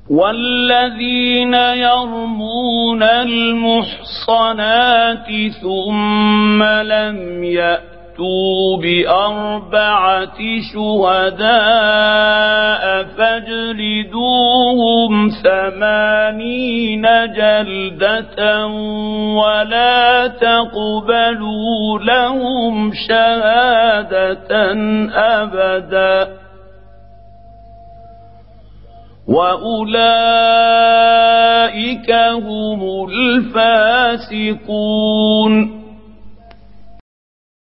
والذين يرمون المحصنات ثم لم يأتوا بأربعة شهداء فاجلدوهم 80 جلدة ولا تقبلوا لهم شهادة أبدا وأولئك هم الفاسقون.